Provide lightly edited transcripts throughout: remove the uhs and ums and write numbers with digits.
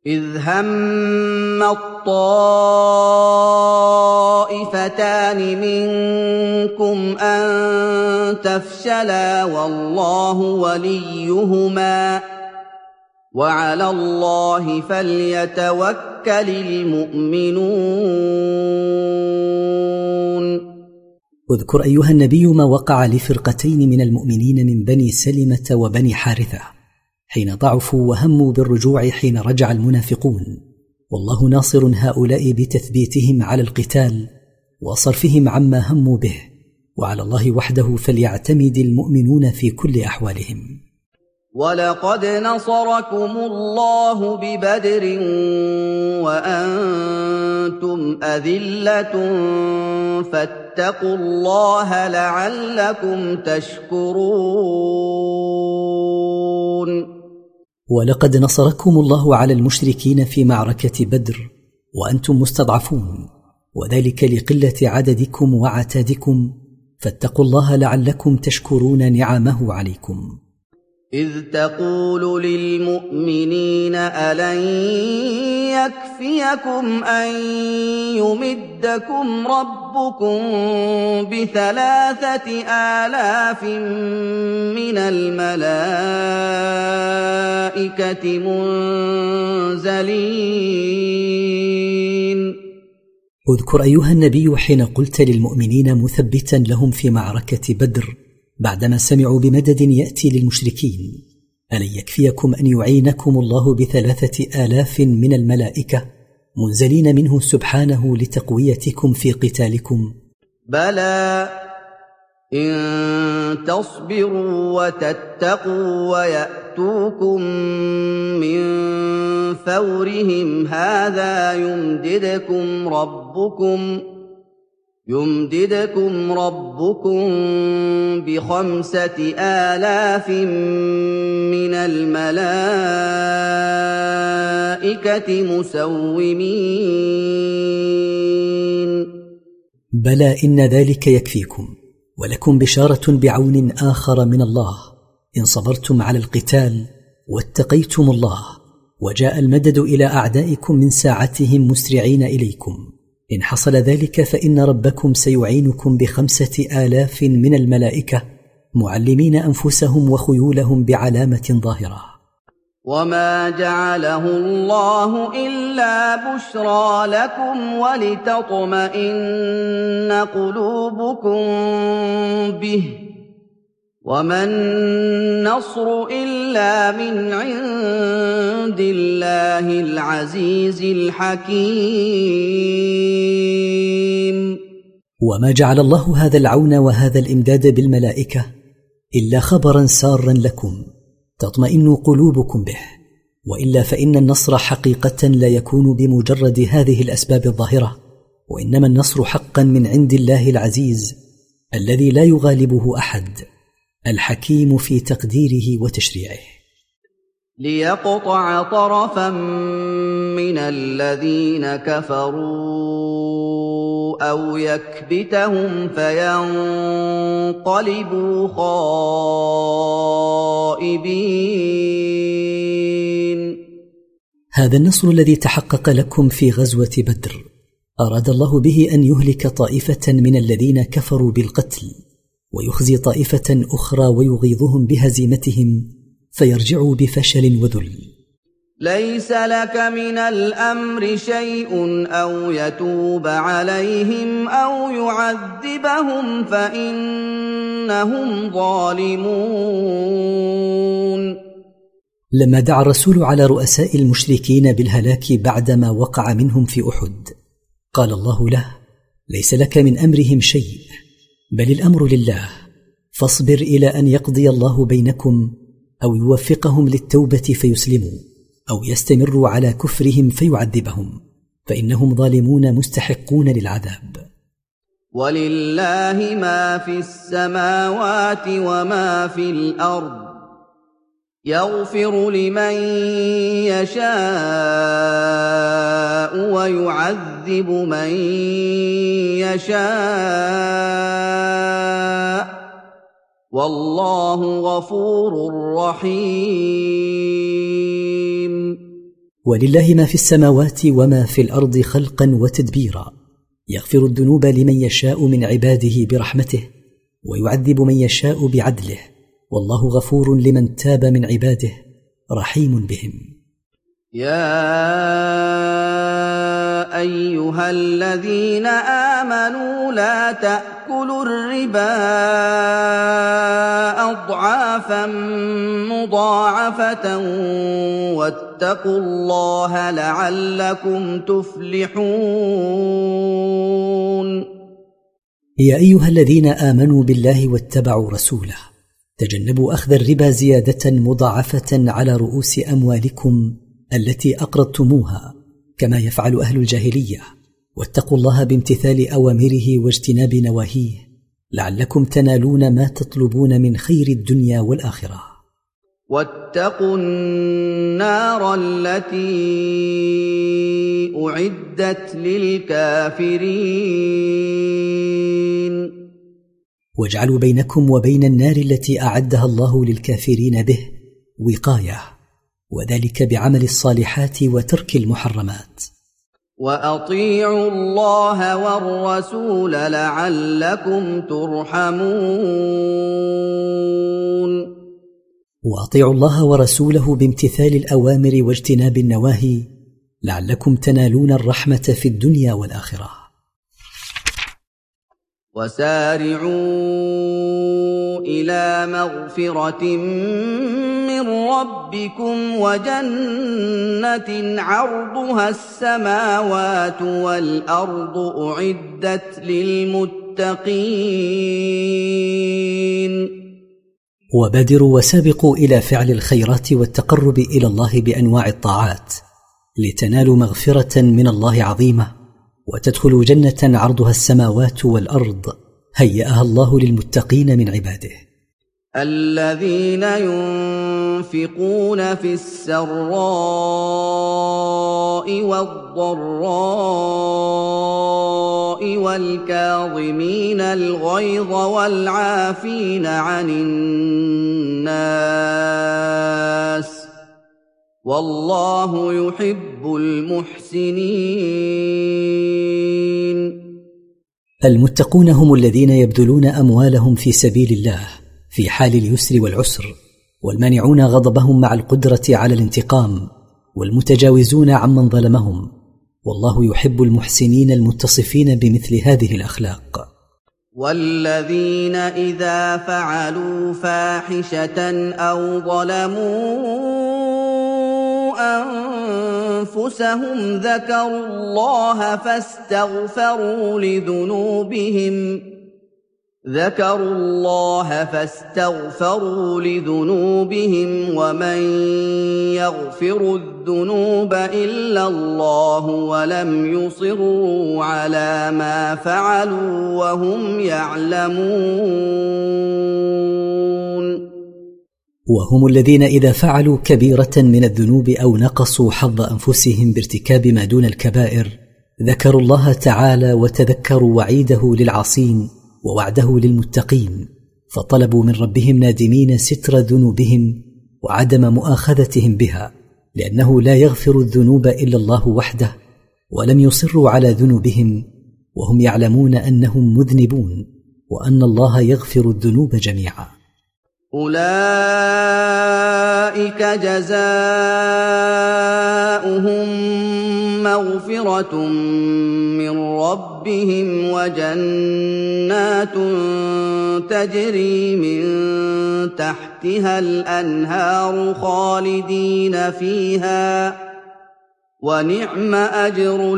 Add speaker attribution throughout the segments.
Speaker 1: إِذْ هَمَّ الطَّائِفَتَانِ مِنكُمْ أَن تَفْشَلَا وَاللَّهُ وَلِيُّهُمَا ۗ وَعَلَى اللَّهِ فَلْيَتَوَكَّلِ الْمُؤْمِنُونَ.
Speaker 2: اذكر أيها النبي ما وقع لفرقتين من المؤمنين من بني سلمة وبني حارثة حين ضعفوا وهموا بالرجوع حين رجع المنافقون، والله ناصر هؤلاء بتثبيتهم على القتال وصرفهم عما هموا به، وعلى الله وحده فليعتمد المؤمنون في كل أحوالهم.
Speaker 1: وَلَقَدْ نَصَرَكُمُ اللَّهُ بِبَدْرٍ وَأَنتُمْ أَذِلَّةٌ فَاتَّقُوا اللَّهَ لَعَلَّكُمْ تَشْكُرُونَ.
Speaker 2: ولقد نصركم الله على المشركين في معركة بدر وأنتم مستضعفون، وذلك لقلة عددكم وعتادكم، فاتقوا الله لعلكم تشكرون نعمه عليكم.
Speaker 1: إِذْ تَقُولُ لِلْمُؤْمِنِينَ أَلَنْ يَكْفِيَكُمْ أَنْ يُمِدَّكُمْ رَبُّكُمْ ب3,000 مِّنَ الْمَلَائِكَةِ مُنزَلِينَ.
Speaker 2: اذكر أيها النبي حين قلت للمؤمنين مثبتا لهم في معركة بدر بعدما سمعوا بمدد يأتي للمشركين: ألن يكفيكم أن يعينكم الله ب3,000 من الملائكة منزلين منه سبحانه لتقويتكم في قتالكم؟
Speaker 1: بلى إن تصبروا وتتقوا ويأتوكم من فورهم هذا يمددكم ربكم ب5,000 من الملائكة مسومين.
Speaker 2: بلى إن ذلك يكفيكم، ولكم بشارة بعون آخر من الله إن صبرتم على القتال واتقيتم الله، وجاء المدد إلى أعدائكم من ساعتهم مسرعين إليكم. إن حصل ذلك فإن ربكم سيعينكم ب5,000 من الملائكة معلمين أنفسهم وخيولهم بعلامة ظاهرة.
Speaker 1: وما جعله الله إلا بشرى لكم ولتطمئن قلوبكم به، وما النصر إلا من عند الله العزيز الحكيم.
Speaker 2: وما جعل الله هذا العون وهذا الإمداد بالملائكة إلا خبرا سارا لكم تطمئن قلوبكم به، وإلا فإن النصر حقيقة لا يكون بمجرد هذه الأسباب الظاهرة، وإنما النصر حقا من عند الله العزيز الذي لا يغالبه أحد، الحكيم في تقديره وتشريعه.
Speaker 1: ليقطع طرفا من الذين كفروا أو يكبتهم فينقلبوا خائبين.
Speaker 2: هذا النصر الذي تحقق لكم في غزوة بدر أراد الله به أن يهلك طائفة من الذين كفروا بالقتل، ويخزي طائفة أخرى ويغيظهم بهزيمتهم فيرجعوا بفشل وذل.
Speaker 1: ليس لك من الأمر شيء أو يتوب عليهم أو يعذبهم فإنهم ظالمون.
Speaker 2: لما دعا الرسول على رؤساء المشركين بالهلاك بعدما وقع منهم في أحد، قال الله له: ليس لك من أمرهم شيء، بل الأمر لله، فاصبر إلى أن يقضي الله بينكم، أو يوفقهم للتوبة فيسلموا، أو يستمروا على كفرهم فيعذبهم، فإنهم ظالمون مستحقون للعذاب.
Speaker 1: ولله ما في السماوات وما في الأرض، يغفر لمن يشاء ويعذب من يشاء، والله غفور رحيم.
Speaker 2: ولله ما في السماوات وما في الأرض خلقا وتدبيرا، يغفر الذنوب لمن يشاء من عباده برحمته، ويعذب من يشاء بعدله، والله غفور لمن تاب من عباده رحيم بهم.
Speaker 1: يا أيها الذين آمنوا لا تأكلوا الربا أضعافا مضاعفة واتقوا الله لعلكم تفلحون.
Speaker 2: يا أيها الذين آمنوا بالله واتبعوا رسوله، تجنبوا أخذ الربا زيادة مضاعفة على رؤوس أموالكم التي أقرضتموها كما يفعل أهل الجاهلية، واتقوا الله بامتثال أوامره واجتناب نواهيه لعلكم تنالون ما تطلبون من خير الدنيا والآخرة.
Speaker 1: واتقوا النار التي أعدت للكافرين.
Speaker 2: واجعلوا بينكم وبين النار التي أعدها الله للكافرين به وقاية، وذلك بعمل الصالحات وترك المحرمات.
Speaker 1: وأطيعوا الله والرسول لعلكم ترحمون.
Speaker 2: وأطيعوا الله ورسوله بامتثال الأوامر واجتناب النواهي لعلكم تنالون الرحمة في الدنيا والآخرة.
Speaker 1: وسارعوا إلى مغفرة من ربكم وجنة عرضها السماوات والأرض أعدت للمتقين.
Speaker 2: وبادروا وسابقوا إلى فعل الخيرات والتقرب إلى الله بأنواع الطاعات لتنالوا مغفرة من الله عظيمة، وتدخلوا جنة عرضها السماوات والأرض هيأها الله للمتقين من عباده.
Speaker 1: الذين ينفقون في السراء والضراء والكاظمين الغيظ والعافين عن الناس والله يحب المحسنين.
Speaker 2: المتقون هم الذين يبذلون أموالهم في سبيل الله في حال اليسر والعسر، والمانعون غضبهم مع القدرة على الانتقام، والمتجاوزون عمن ظلمهم، والله يحب المحسنين المتصفين بمثل هذه الأخلاق.
Speaker 1: والذين إذا فعلوا فاحشة أو ظلموا أنفسهم ذكروا الله فاستغفروا لذنوبهم ومن يغفر الذنوب إلا الله ولم يصروا على ما فعلوا وهم يعلمون.
Speaker 2: وهم الذين إذا فعلوا كبيرة من الذنوب أو نقصوا حظ أنفسهم بارتكاب ما دون الكبائر ذكروا الله تعالى وتذكروا وعيده للعاصين ووعده للمتقين، فطلبوا من ربهم نادمين ستر ذنوبهم وعدم مؤاخذتهم بها، لأنه لا يغفر الذنوب إلا الله وحده، ولم يصروا على ذنوبهم وهم يعلمون أنهم مذنبون وأن الله يغفر الذنوب جميعا.
Speaker 1: أولئك جزاؤهم مغفرة من ربهم وجنات تجري من تحتها الأنهار خالدين فيها ونعم أجر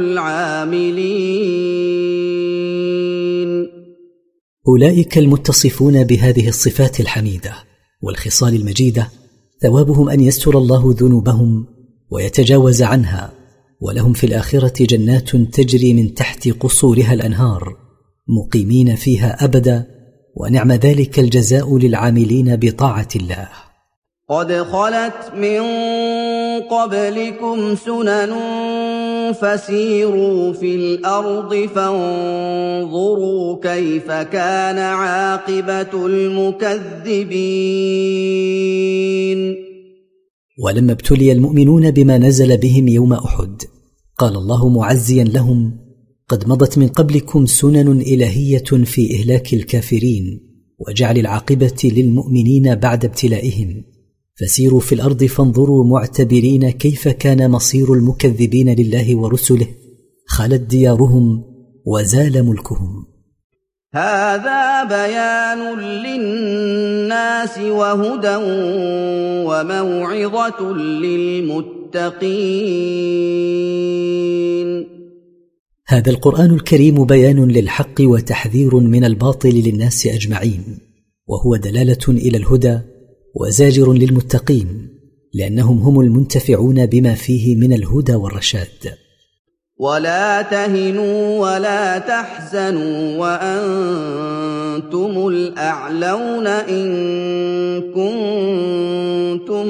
Speaker 1: العاملين.
Speaker 2: أولئك المتصفون بهذه الصفات الحميدة والخصال المجيدة ثوابهم أن يستر الله ذنوبهم ويتجاوز عنها، ولهم في الآخرة جنات تجري من تحت قصورها الأنهار مقيمين فيها أبدا، ونعم ذلك الجزاء للعاملين بطاعة الله.
Speaker 1: قد خلت من قبلكم سنن فسيروا في الأرض فانظروا كيف كان عاقبة المكذبين.
Speaker 2: ولما ابتلي المؤمنون بما نزل بهم يوم أحد قال الله معزيا لهم: قد مضت من قبلكم سنن إلهية في إهلاك الكافرين وجعل العاقبة للمؤمنين بعد ابتلائهم، فسيروا في الأرض فانظروا معتبرين كيف كان مصير المكذبين لله ورسله، خلت ديارهم وزال ملكهم.
Speaker 1: هذا بيان للناس وهدى وموعظة للمتقين.
Speaker 2: هذا القرآن الكريم بيان للحق وتحذير من الباطل للناس أجمعين، وهو دلالة إلى الهدى وزاجر للمتقين، لأنهم هم المنتفعون بما فيه من الهدى والرشاد.
Speaker 1: ولا تهنوا ولا تحزنوا وأنتم الأعلون إن كنتم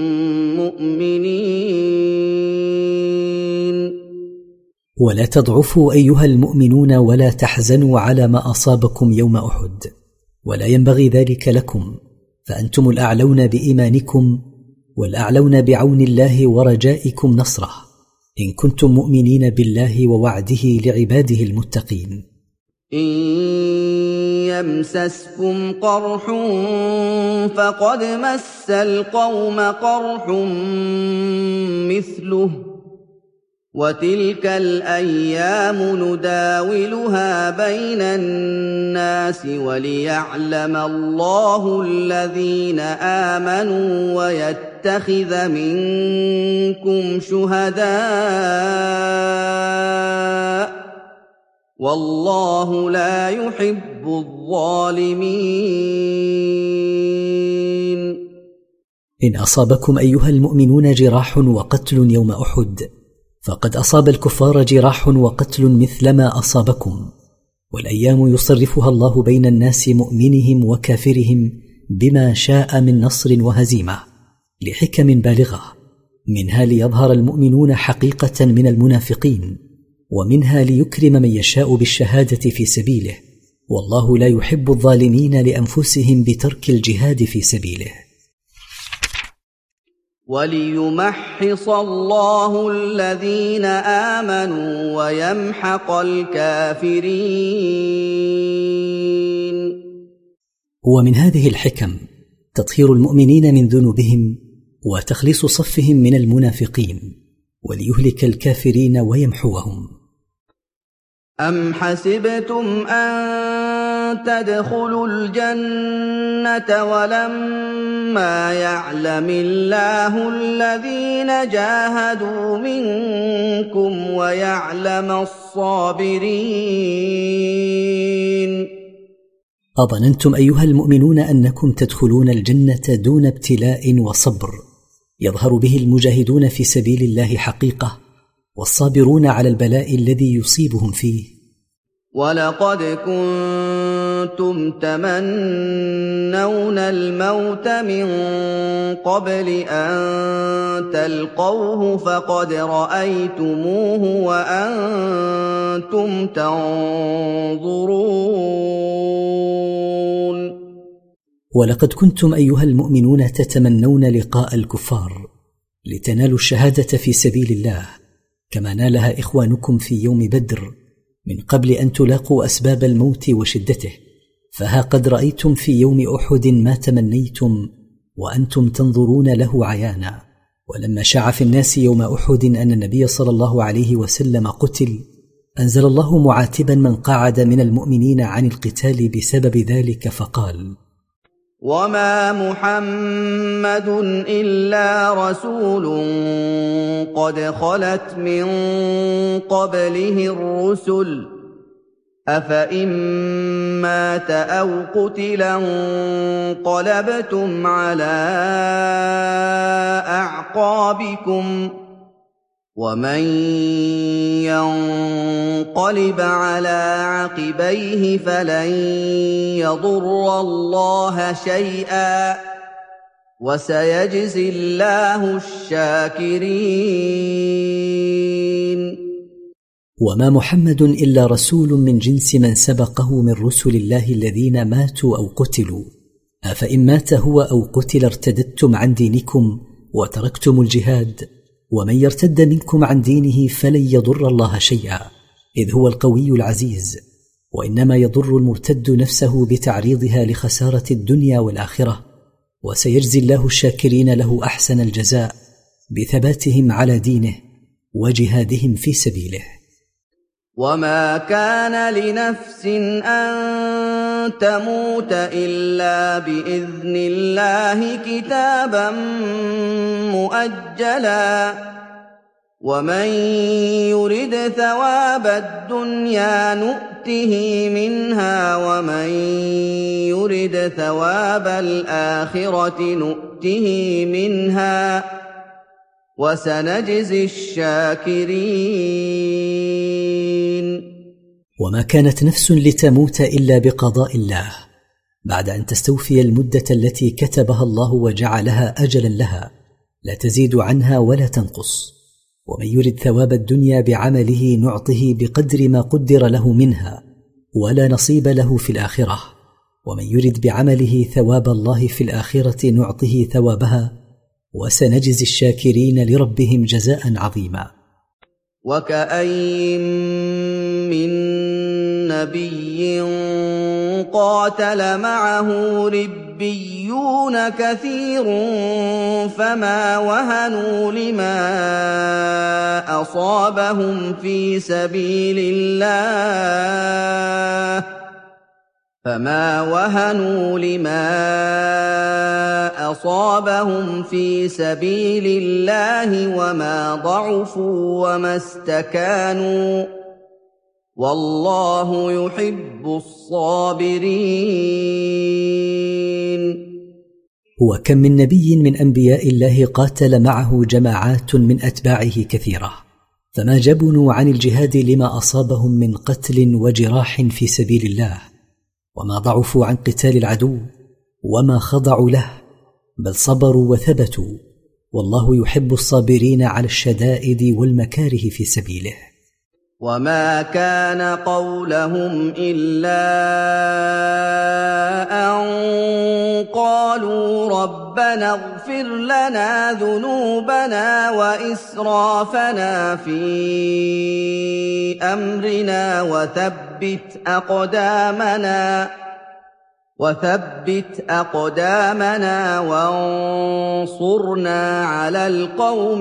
Speaker 1: مؤمنين.
Speaker 2: ولا تضعفوا أيها المؤمنون ولا تحزنوا على ما أصابكم يوم أحد، ولا ينبغي ذلك لكم، فأنتم الأعلون بإيمانكم والأعلون بعون الله ورجائكم نصره إن كنتم مؤمنين بالله ووعده لعباده المتقين.
Speaker 1: إن يمسسكم قرح فقد مس القوم قرح مثله وتلك الأيام نداولها بين الناس وليعلم الله الذين آمنوا ويتخذ منكم شهداء والله لا يحب الظالمين.
Speaker 2: إن أصابكم أيها المؤمنون جراح وقتل يوم أحد فقد أصاب الكفار جراح وقتل مثلما أصابكم، والأيام يصرفها الله بين الناس مؤمنهم وكافرهم بما شاء من نصر وهزيمة لحكم بالغة، منها ليظهر المؤمنون حقيقة من المنافقين، ومنها ليكرم من يشاء بالشهادة في سبيله، والله لا يحب الظالمين لأنفسهم بترك الجهاد في سبيله.
Speaker 1: وليمحص الله الذين آمنوا ويمحق الكافرين.
Speaker 2: ومن هذه الحكم تطهير المؤمنين من ذنوبهم وتخليص صفهم من المنافقين، وليهلك الكافرين ويمحوهم.
Speaker 1: أم حسبتم أن تدخلوا الجنة ولما يعلم الله الذين جاهدوا منكم ويعلم الصابرين.
Speaker 2: أظننتم أيها المؤمنون أنكم تدخلون الجنة دون ابتلاء وصبر يظهر به المجاهدون في سبيل الله حقيقة، والصابرون على البلاء الذي يصيبهم فيه.
Speaker 1: ولقد كنتم تمنون الموت من قبل أن تلقوه فقد رأيتموه وأنتم تنظرون.
Speaker 2: ولقد كنتم أيها المؤمنون تتمنون لقاء الكفار لتنالوا الشهادة في سبيل الله كما نالها إخوانكم في يوم بدر من قبل أن تلاقوا أسباب الموت وشدته، فها قد رأيتم في يوم أحد ما تمنيتم وأنتم تنظرون له عيانا. ولما شاع في الناس يوم أحد أن النبي صلى الله عليه وسلم قتل، أنزل الله معاتبا من قعد من المؤمنين عن القتال بسبب ذلك فقال:
Speaker 1: وما محمد إلا رسول قد خلت من قبله الرسل أفإن مات أو قتل انقلبتم على أعقابكم ومن ينقلب على عقبيه فلن يضر الله شيئا وسيجزي الله الشاكرين.
Speaker 2: وما محمد إلا رسول من جنس من سبقه من رسل الله الذين ماتوا أو قتلوا، أفإن مات هو أو قتل ارتددتم عن دينكم وتركتم الجهاد، ومن يرتد منكم عن دينه فلن يضر الله شيئا، إذ هو القوي العزيز، وإنما يضر المرتد نفسه بتعريضها لخسارة الدنيا والآخرة، وسيجزي الله الشاكرين له أحسن الجزاء بثباتهم على دينه وجهادهم في سبيله.
Speaker 1: وما كان لنفس أن تموت إلا بإذن الله كتابا مؤجلا، ومن يرد ثواب الدنيا نؤته منها، ومن يرد ثواب الآخرة نؤته منها، وسنجزي الشاكرين.
Speaker 2: وما كانت نفس لتموت إلا بقضاء الله، بعد أن تستوفي المدة التي كتبها الله وجعلها أجلا لها، لا تزيد عنها ولا تنقص. ومن يرد ثواب الدنيا بعمله نعطه بقدر ما قدر له منها، ولا نصيب له في الآخرة. ومن يرد بعمله ثواب الله في الآخرة نعطه ثوابها، وسنجزي الشاكرين لربهم جزاء عظيما.
Speaker 1: وكأين من نبي قاتل معه ربيون كثير فما وهنوا لما أصابهم في سبيل الله وما ضعفوا وما استكانوا، والله يحب الصابرين.
Speaker 2: وكم من نبي من أنبياء الله قاتل معه جماعات من أتباعه كثيرة، فما جبنوا عن الجهاد لما أصابهم من قتل وجراح في سبيل الله، وما ضعفوا عن قتال العدو وما خضعوا له، بل صبروا وثبتوا، والله يحب الصابرين على الشدائد والمكاره في سبيله.
Speaker 1: وما كان قولهم إلا أن قالوا ربنا اغفر لنا ذنوبنا وإسرافنا في أمرنا وثبت أقدامنا وانصرنا على القوم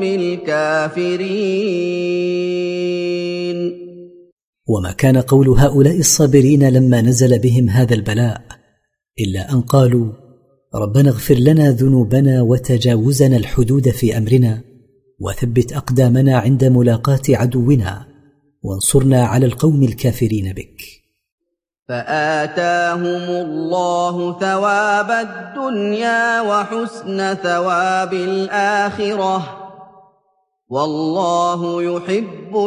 Speaker 1: الكافرين.
Speaker 2: وما كان قول هؤلاء الصابرين لما نزل بهم هذا البلاء إلا أن قالوا ربنا اغفر لنا ذنوبنا وتجاوزنا الحدود في أمرنا، وثبت أقدامنا عند ملاقاة عدونا، وانصرنا على القوم الكافرين بك.
Speaker 1: فآتاهم الله ثواب الدنيا وحسن ثواب الآخرة، والله يحب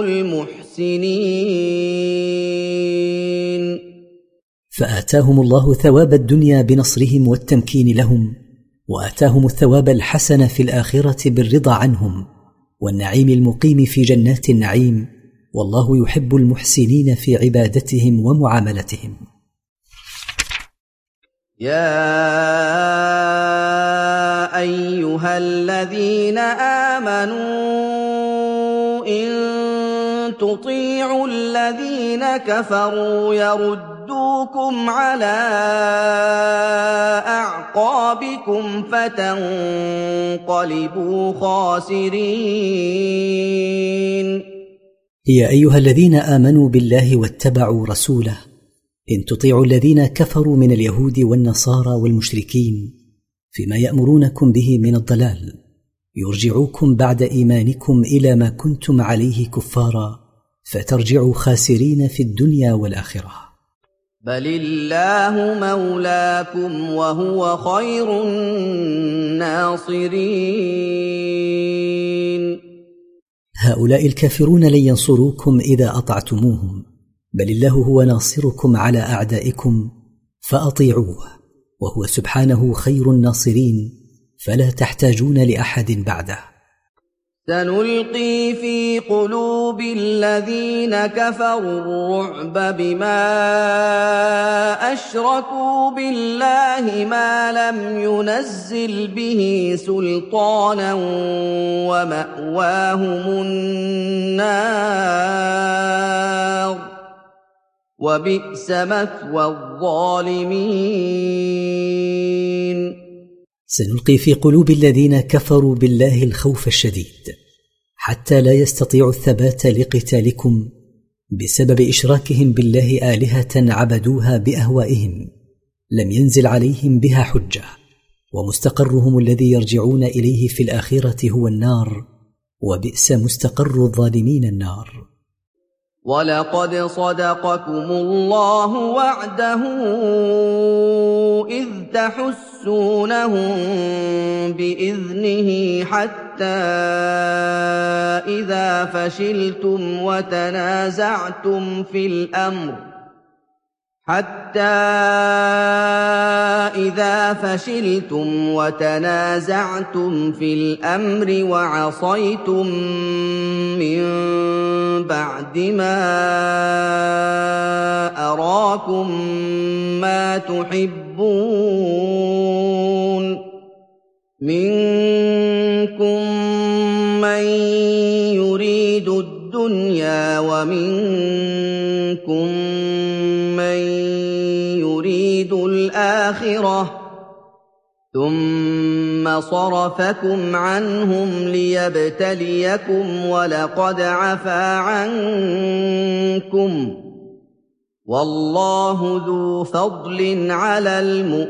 Speaker 1: المحسنين.
Speaker 2: فآتاهم الله ثواب الدنيا بنصرهم والتمكين لهم، وآتاهم الثواب الحسن في الآخرة بالرضا عنهم والنعيم المقيم في جنات النعيم، والله يحب المحسنين في عبادتهم ومعاملتهم.
Speaker 1: يا أيها الذين آمنوا إن تطيعوا الذين كفروا يردوكم على أعقابكم فتنقلبوا خاسرين.
Speaker 2: يا أيها الذين آمنوا بالله واتبعوا رسوله، إن تطيعوا الذين كفروا من اليهود والنصارى والمشركين فيما يأمرونكم به من الضلال، يرجعوكم بعد إيمانكم إلى ما كنتم عليه كفارا، فترجعوا خاسرين في الدنيا والآخرة.
Speaker 1: بل الله مولاكم وهو خير الناصرين.
Speaker 2: هؤلاء الكافرون لن ينصروكم إذا أطعتموهم، بل الله هو ناصركم على أعدائكم، فأطيعوه، وهو سبحانه خير الناصرين، فلا تحتاجون لأحد بعده.
Speaker 1: سنلقي في قلوب الذين كفروا الرعب بما أشركوا بالله ما لم ينزل به سلطانا ومأواهم النار وبئس مثوى الظالمين.
Speaker 2: سنلقي في قلوب الذين كفروا بالله الخوف الشديد حتى لا يستطيعوا الثبات لقتالكم بسبب إشراكهم بالله آلهة عبدوها بأهوائهم لم ينزل عليهم بها حجة، ومستقرهم الذي يرجعون إليه في الآخرة هو النار، وبئس مستقر الظالمين النار.
Speaker 1: ولقد صدقكم الله وعده إذ تحسونهم بإذنه حتى إذا فشلتم وتنازعتم في الأمر وعصيتم من بعد ما أراكم ما تحبون منكم من يريد الدنيا ومنكم من يريد الآخرة ثم صرفكم عنهم ليبتليكم ولقد عفا عنكم والله ذو فضل على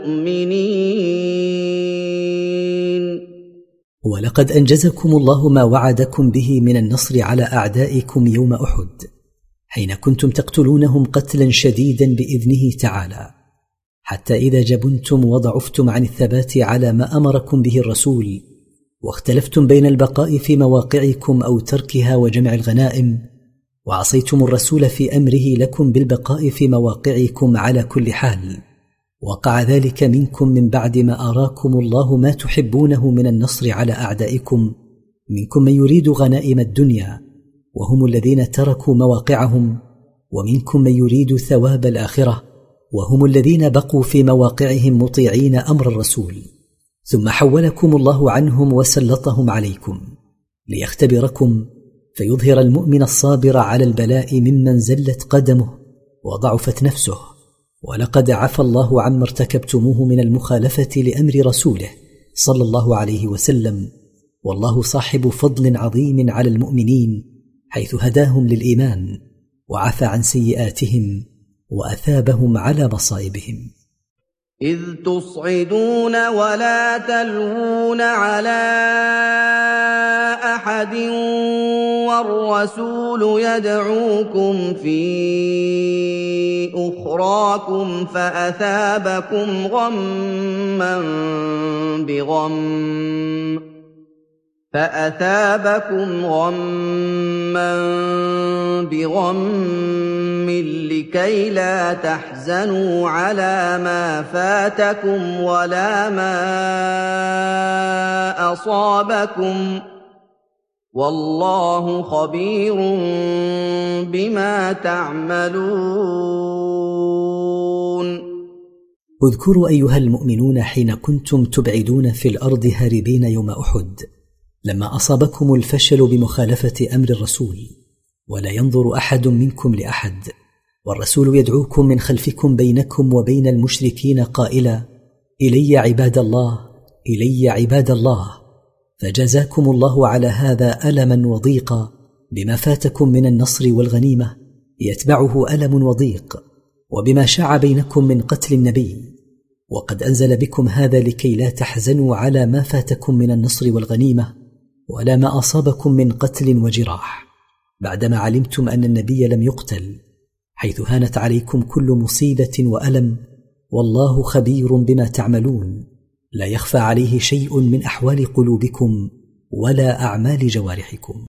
Speaker 1: المؤمنين.
Speaker 2: ولقد أنجزكم الله ما وعدكم به من النصر على أعدائكم يوم أحد حين كنتم تقتلونهم قتلا شديدا بإذنه تعالى، حتى إذا جبنتم وضعفتم عن الثبات على ما أمركم به الرسول واختلفتم بين البقاء في مواقعكم أو تركها وجمع الغنائم، وعصيتم الرسول في أمره لكم بالبقاء في مواقعكم على كل حال، وقع ذلك منكم من بعد ما أراكم الله ما تحبونه من النصر على أعدائكم، منكم من يريد غنائم الدنيا وهم الذين تركوا مواقعهم، ومنكم من يريد ثواب الآخرة وهم الذين بقوا في مواقعهم مطيعين أمر الرسول، ثم حولكم الله عنهم وسلطهم عليكم ليختبركم فيظهر المؤمن الصابر على البلاء ممن زلت قدمه وضعفت نفسه. ولقد عفى الله عما ارتكبتموه من المخالفة لأمر رسوله صلى الله عليه وسلم، والله صاحب فضل عظيم على المؤمنين حيث هداهم للإيمان وعفى عن سيئاتهم وأثابهم على مصائبهم.
Speaker 1: إذ تصعدون ولا تلوون على أحد والرسول يدعوكم في أخراكم فأثابكم غما بغم لكي لا تحزنوا على ما فاتكم ولا ما أصابكم والله خبير بما تعملون.
Speaker 2: اذكروا أيها المؤمنون حين كنتم تبعدون في الأرض هاربين يوم أحد لما أصابكم الفشل بمخالفة أمر الرسول، ولا ينظر أحد منكم لأحد، والرسول يدعوكم من خلفكم بينكم وبين المشركين قائلا: إلي عباد الله، إلي عباد الله. فجزاكم الله على هذا ألما وضيقا بما فاتكم من النصر والغنيمة يتبعه ألم وضيق، وبما شاع بينكم من قتل النبي، وقد أنزل بكم هذا لكي لا تحزنوا على ما فاتكم من النصر والغنيمة ولا ما أصابكم من قتل وجراح، بعدما علمتم أن النبي لم يقتل، حيث هانت عليكم كل مصيبة وألم، والله خبير بما تعملون، لا يخفى عليه شيء من أحوال قلوبكم ولا أعمال جوارحكم.